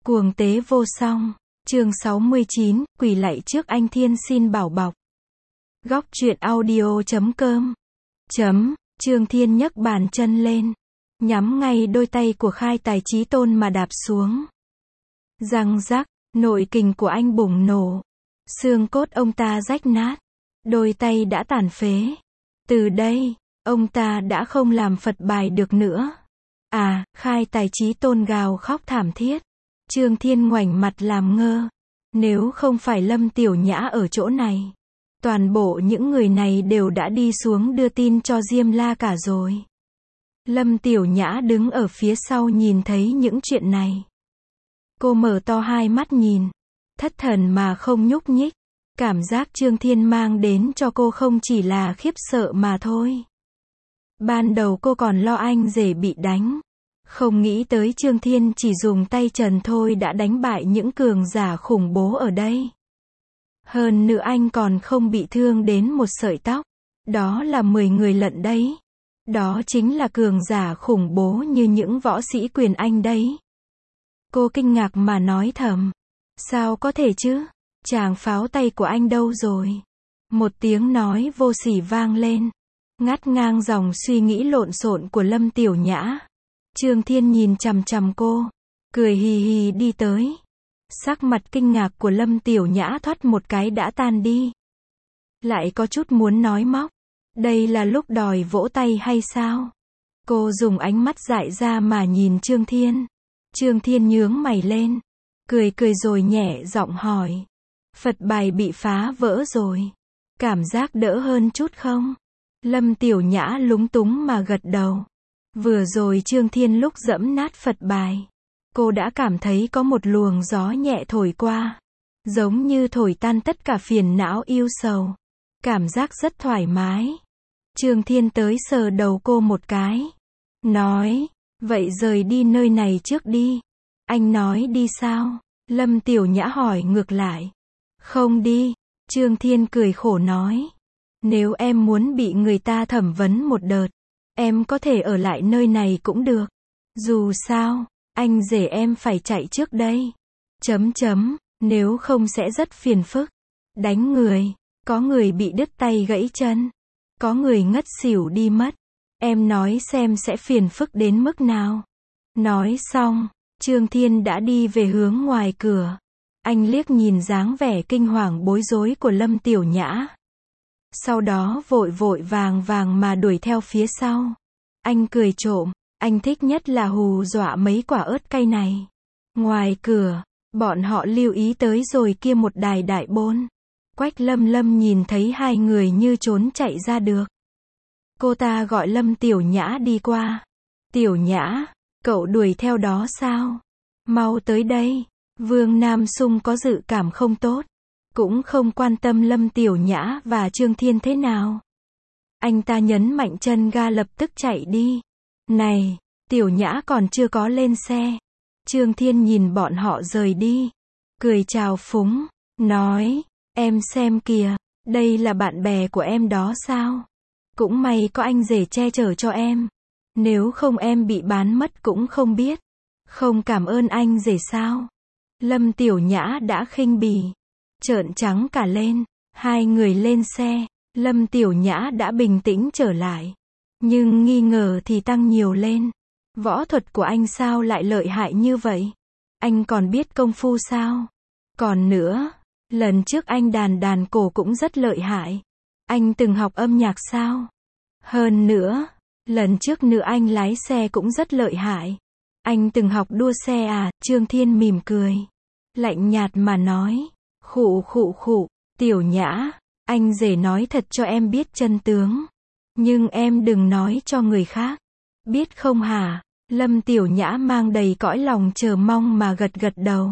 Cuồng tế vô song. Chương 69, quỳ lạy trước anh Thiên xin bảo bọc. Góc truyện audio.com. Trương Thiên nhấc bàn chân lên, nhắm ngay đôi tay của Khai Tài Chí Tôn mà đạp xuống. Răng rắc, nội kình của anh bùng nổ. Xương cốt ông ta rách nát. Đôi tay đã tàn phế. Từ đây, ông ta đã không làm Phật bài được nữa. Khai Tài Chí Tôn gào khóc thảm thiết. Trương Thiên ngoảnh mặt làm ngơ. Nếu không phải Lâm Tiểu Nhã ở chỗ này, toàn bộ những người này đều đã đi xuống đưa tin cho Diêm La cả rồi. Lâm Tiểu Nhã đứng ở phía sau nhìn thấy những chuyện này. Cô mở to hai mắt nhìn, thất thần mà không nhúc nhích. Cảm giác Trương Thiên mang đến cho cô không chỉ là khiếp sợ mà thôi. Ban đầu cô còn lo anh rể bị đánh. Không nghĩ tới Trương Thiên chỉ dùng tay trần thôi đã đánh bại những cường giả khủng bố ở đây. Hơn nữa anh còn không bị thương đến một sợi tóc. Đó là 10 người lận đấy. Đó chính là cường giả khủng bố như những võ sĩ quyền Anh đấy. Cô kinh ngạc mà nói thầm. Sao có thể chứ? Chàng pháo tay của anh đâu rồi? Một tiếng nói vô sỉ vang lên, ngắt ngang dòng suy nghĩ lộn xộn của Lâm Tiểu Nhã. Trương Thiên nhìn chằm chằm cô, cười hì hì đi tới. Sắc mặt kinh ngạc của Lâm Tiểu Nhã thoát một cái đã tan đi. Lại có chút muốn nói móc. Đây là lúc đòi vỗ tay hay sao? Cô dùng ánh mắt dại ra mà nhìn Trương Thiên. Trương Thiên nhướng mày lên, cười rồi nhẹ giọng hỏi. Phật bài bị phá vỡ rồi. Cảm giác đỡ hơn chút không? Lâm Tiểu Nhã lúng túng mà gật đầu. Vừa rồi Trương Thiên lúc dẫm nát Phật bài, cô đã cảm thấy có một luồng gió nhẹ thổi qua. Giống như thổi tan tất cả phiền não yêu sầu. Cảm giác rất thoải mái. Trương Thiên tới sờ đầu cô một cái. Nói, vậy rời đi nơi này trước đi. Anh nói đi sao? Lâm Tiểu Nhã hỏi ngược lại. Không đi. Trương Thiên cười khổ nói. Nếu em muốn bị người ta thẩm vấn một đợt, em có thể ở lại nơi này cũng được. Dù sao, anh rể em phải chạy trước đây. Nếu không sẽ rất phiền phức. Đánh người, có người bị đứt tay gãy chân, có người ngất xỉu đi mất. Em nói xem sẽ phiền phức đến mức nào. Nói xong, Trương Thiên đã đi về hướng ngoài cửa. Anh liếc nhìn dáng vẻ kinh hoàng bối rối của Lâm Tiểu Nhã. Sau đó vội vàng mà đuổi theo phía sau. Anh cười trộm, anh thích nhất là hù dọa mấy quả ớt cay này. Ngoài cửa, bọn họ lưu ý tới rồi kia một đài đại bôn. Quách Lâm nhìn thấy hai người như trốn chạy ra được. Cô ta gọi Lâm Tiểu Nhã đi qua. Tiểu Nhã, cậu đuổi theo đó sao? Mau tới đây. Vương Nam Sung có dự cảm không tốt. Cũng không quan tâm Lâm Tiểu Nhã và Trương Thiên thế nào. Anh ta nhấn mạnh chân ga lập tức chạy đi. Này, Tiểu Nhã còn chưa có lên xe. Trương Thiên nhìn bọn họ rời đi. Cười chào phúng, nói, em xem kìa, đây là bạn bè của em đó sao? Cũng may có anh rể che chở cho em. Nếu không em bị bán mất cũng không biết. Không cảm ơn anh rể sao? Lâm Tiểu Nhã đã khinh bỉ, trợn trắng cả lên. Hai người lên xe, Lâm Tiểu Nhã đã bình tĩnh trở lại. Nhưng nghi ngờ thì tăng nhiều lên. Võ thuật của anh sao lại lợi hại như vậy? Anh còn biết công phu sao? Còn nữa, lần trước anh đàn cổ cũng rất lợi hại. Anh từng học âm nhạc sao? Hơn nữa, lần trước nữa anh lái xe cũng rất lợi hại. Anh từng học đua xe à? Trương Thiên mỉm cười, lạnh nhạt mà nói. Khụ, Tiểu Nhã, anh rể nói thật cho em biết chân tướng. Nhưng em đừng nói cho người khác. Biết không hả? Lâm Tiểu Nhã mang đầy cõi lòng chờ mong mà gật đầu.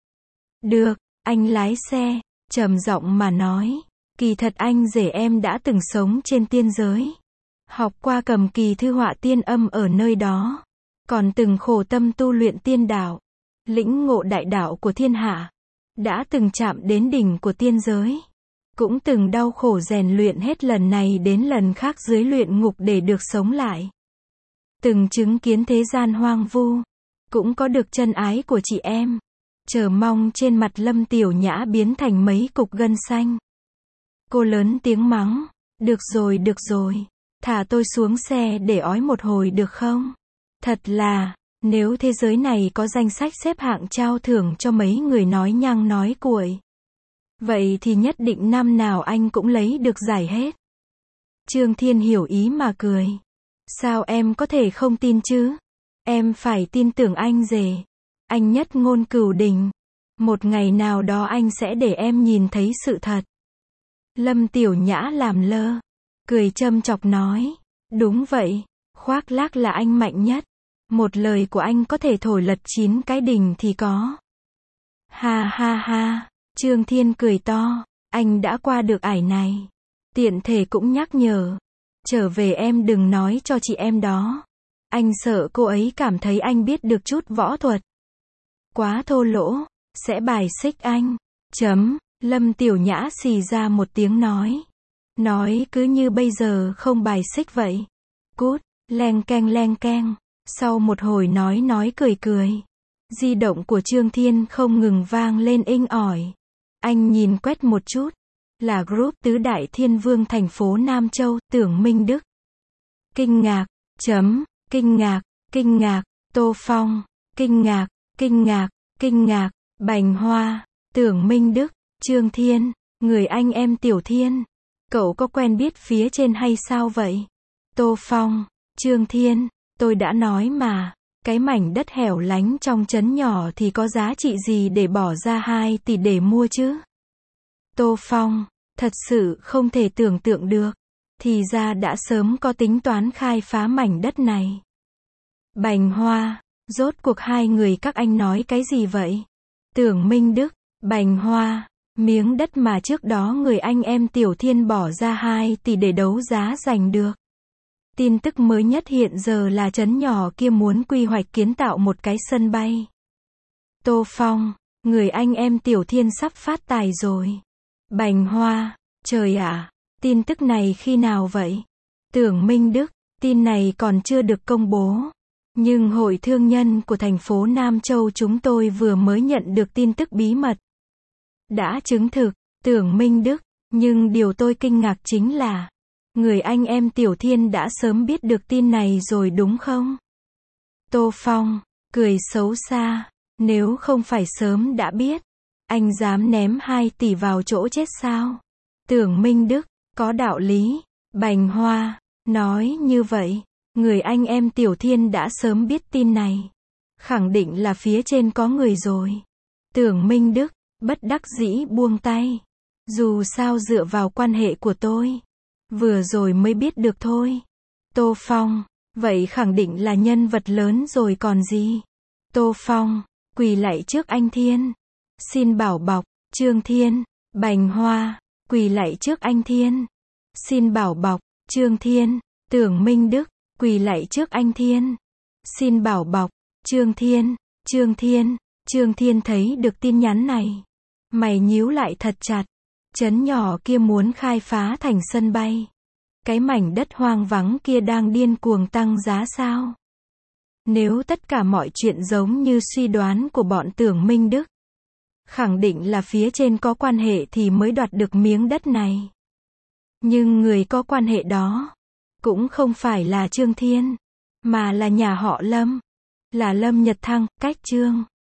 Được, anh lái xe, trầm giọng mà nói. Kỳ thật anh rể em đã từng sống trên tiên giới. Học qua cầm kỳ thư họa tiên âm ở nơi đó. Còn từng khổ tâm tu luyện tiên đạo. Lĩnh ngộ đại đạo của thiên hạ. Đã từng chạm đến đỉnh của tiên giới. Cũng từng đau khổ rèn luyện hết lần này đến lần khác dưới luyện ngục để được sống lại. Từng chứng kiến thế gian hoang vu. Cũng có được chân ái của chị em. Chờ mong trên mặt Lâm Tiểu Nhã biến thành mấy cục gân xanh. Cô lớn tiếng mắng, được rồi, thả tôi xuống xe để ói một hồi được không? Thật là, nếu thế giới này có danh sách xếp hạng trao thưởng cho mấy người nói nhăng nói cuội, vậy thì nhất định năm nào anh cũng lấy được giải hết. Trương Thiên hiểu ý mà cười. Sao em có thể không tin chứ? Em phải tin tưởng anh rể. Anh nhất ngôn cửu đình. Một ngày nào đó anh sẽ để em nhìn thấy sự thật. Lâm Tiểu Nhã làm lơ, cười châm chọc nói. Đúng vậy, khoác lác là anh mạnh nhất. Một lời của anh có thể thổi lật 9 cái đình thì có. Ha ha ha, Trương Thiên cười to. Anh đã qua được ải này. Tiện thể cũng nhắc nhở. Trở về em đừng nói cho chị em đó. Anh sợ cô ấy cảm thấy anh biết được chút võ thuật. Quá thô lỗ, sẽ bài xích anh. Lâm Tiểu Nhã xì ra một tiếng nói. Nói cứ như bây giờ không bài xích vậy. Cút, leng keng. Sau một hồi nói cười. Di động của Trương Thiên không ngừng vang lên inh ỏi. Anh nhìn quét một chút. Là group tứ đại thiên vương thành phố Nam Châu, Tưởng Minh Đức. Kinh ngạc, Tô Phong, kinh ngạc, Bành Hoa, Tưởng Minh Đức, Trương Thiên, người anh em Tiểu Thiên. Cậu có quen biết phía trên hay sao vậy? Tô Phong, Trương Thiên, tôi đã nói mà, cái mảnh đất hẻo lánh trong trấn nhỏ thì có giá trị gì để bỏ ra 2 tỷ để mua chứ? Tô Phong, thật sự không thể tưởng tượng được. Thì ra đã sớm có tính toán khai phá mảnh đất này. Bành Hoa, rốt cuộc hai người các anh nói cái gì vậy? Tưởng Minh Đức, Bành Hoa, miếng đất mà trước đó người anh em Tiểu Thiên bỏ ra 2 tỷ để đấu giá giành được. Tin tức mới nhất hiện giờ là trấn nhỏ kia muốn quy hoạch kiến tạo một cái sân bay. Tô Phong, người anh em Tiểu Thiên sắp phát tài rồi. Bành Hoa, trời ạ, tin tức này khi nào vậy? Tưởng Minh Đức, tin này còn chưa được công bố. Nhưng Hội Thương nhân của thành phố Nam Châu chúng tôi vừa mới nhận được tin tức bí mật. Đã chứng thực, Tưởng Minh Đức, nhưng điều tôi kinh ngạc chính là, người anh em Tiểu Thiên đã sớm biết được tin này rồi đúng không? Tô Phong, cười xấu xa, nếu không phải sớm đã biết, anh dám ném 2 tỷ vào chỗ chết sao? Tưởng Minh Đức, có đạo lý. Bành Hoa, nói như vậy, người anh em Tiểu Thiên đã sớm biết tin này. Khẳng định là phía trên có người rồi. Tưởng Minh Đức, bất đắc dĩ buông tay. Dù sao dựa vào quan hệ của tôi, vừa rồi mới biết được thôi. Tô Phong, vậy khẳng định là nhân vật lớn rồi còn gì. Tô Phong, quỳ lạy trước anh Thiên. Xin bảo bọc, Trương Thiên, Bành Hoa, quỳ lạy trước anh Thiên. Xin bảo bọc, Trương Thiên, Tưởng Minh Đức, quỳ lạy trước anh Thiên. Xin bảo bọc, Trương Thiên, Trương Thiên thấy được tin nhắn này. Mày nhíu lại thật chặt. Trấn nhỏ kia muốn khai phá thành sân bay. Cái mảnh đất hoang vắng kia đang điên cuồng tăng giá sao? Nếu tất cả mọi chuyện giống như suy đoán của bọn Tưởng Minh Đức, khẳng định là phía trên có quan hệ thì mới đoạt được miếng đất này. Nhưng người có quan hệ đó, cũng không phải là Trương Thiên, mà là nhà họ Lâm, là Lâm Nhật Thăng, cách Trương